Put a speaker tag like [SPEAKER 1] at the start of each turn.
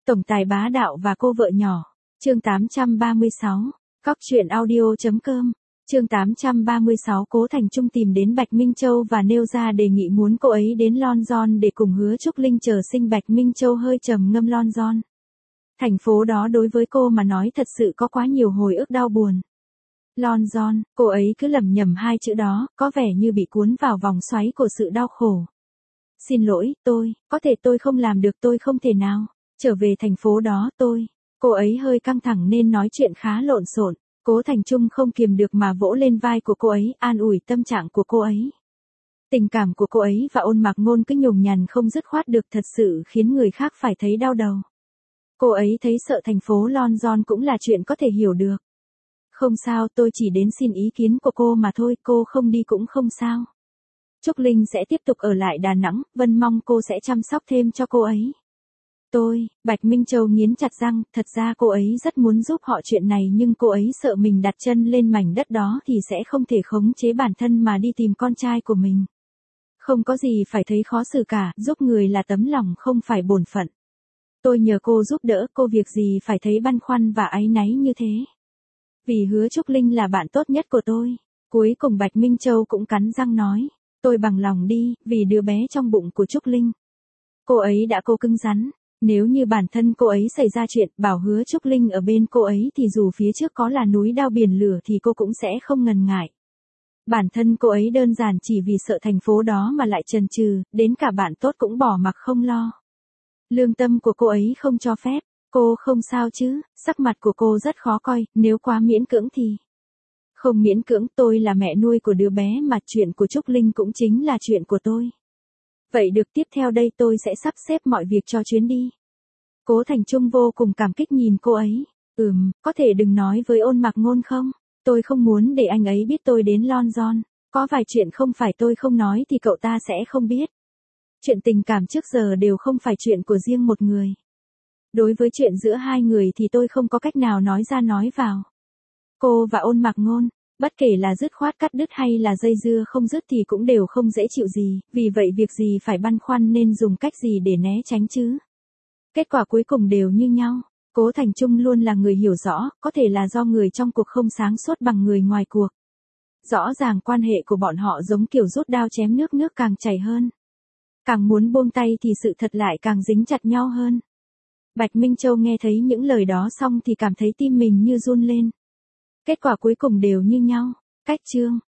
[SPEAKER 1] Tổng tài bá đạo và cô vợ nhỏ. Chương 836. Cóc truyện audio.com. Chương 836. Cố Thành Trung tìm đến Bạch Minh Châu và nêu ra đề nghị muốn cô ấy đến London để cùng Hứa Trúc Linh chờ sinh. Bạch Minh Châu hơi trầm ngâm. London, thành phố đó đối với cô mà nói thật sự có quá nhiều hồi ức đau buồn. London, cô ấy cứ lẩm nhẩm hai chữ đó, có vẻ như bị cuốn vào vòng xoáy của sự đau khổ. Xin lỗi, có thể tôi không làm được, tôi không thể nào trở về thành phố đó, Cô ấy hơi căng thẳng nên nói chuyện khá lộn xộn. Cố Thành Trung không kiềm được mà vỗ lên vai của cô ấy, an ủi tâm trạng của cô ấy. Tình cảm của cô ấy và Ôn Mạc Ngôn cứ nhùng nhằn không dứt khoát được, thật sự khiến người khác phải thấy đau đầu. Cô ấy thấy sợ thành phố London cũng là chuyện có thể hiểu được. Không sao, tôi chỉ đến xin ý kiến của cô mà thôi, cô không đi cũng không sao. Trúc Linh sẽ tiếp tục ở lại Đà Nẵng, Vân mong cô sẽ chăm sóc thêm cho cô ấy. Bạch Minh Châu nghiến chặt răng, thật ra cô ấy rất muốn giúp họ chuyện này nhưng cô ấy sợ mình đặt chân lên mảnh đất đó thì sẽ không thể khống chế bản thân mà đi tìm con trai của mình. Không có gì phải thấy khó xử cả, giúp người là tấm lòng không phải bổn phận. Tôi nhờ cô giúp đỡ, cô việc gì phải thấy băn khoăn và áy náy như thế. Vì Hứa Trúc Linh là bạn tốt nhất của tôi. Cuối cùng Bạch Minh Châu cũng cắn răng nói, tôi bằng lòng đi, vì đứa bé trong bụng của Trúc Linh. Cô ấy đã cố cứng rắn. Nếu như bản thân cô ấy xảy ra chuyện, bảo Hứa Trúc Linh ở bên cô ấy thì dù phía trước có là núi đao biển lửa thì cô cũng sẽ không ngần ngại. Bản thân cô ấy đơn giản chỉ vì sợ thành phố đó mà lại chần chừ, đến cả bạn tốt cũng bỏ mặc không lo. Lương tâm của cô ấy không cho phép. Cô không sao chứ? Sắc mặt của cô rất khó coi, nếu quá miễn cưỡng thì... Không miễn cưỡng, tôi là mẹ nuôi của đứa bé mà chuyện của Trúc Linh cũng chính là chuyện của tôi. Vậy được, tiếp theo đây tôi sẽ sắp xếp mọi việc cho chuyến đi. Cố Thành Trung vô cùng cảm kích nhìn cô ấy. Có thể đừng nói với Ôn Mạc Ngôn không? Tôi không muốn để anh ấy biết tôi đến London. Có vài chuyện không phải tôi không nói thì cậu ta sẽ không biết. Chuyện tình cảm trước giờ đều không phải chuyện của riêng một người. Đối với chuyện giữa hai người thì tôi không có cách nào nói ra nói vào. Cô và Ôn Mạc Ngôn, bất kể là dứt khoát cắt đứt hay là dây dưa không dứt thì cũng đều không dễ chịu gì, vì vậy việc gì phải băn khoăn nên dùng cách gì để né tránh chứ. Kết quả cuối cùng đều như nhau. Cố Thành Trung luôn là người hiểu rõ, có thể là do người trong cuộc không sáng suốt bằng người ngoài cuộc. Rõ ràng quan hệ của bọn họ giống kiểu rút đao chém nước, nước càng chảy hơn. Càng muốn buông tay thì sự thật lại càng dính chặt nhau hơn. Bạch Minh Châu nghe thấy những lời đó xong thì cảm thấy tim mình như run lên. Kết quả cuối cùng đều như nhau. Cách chương.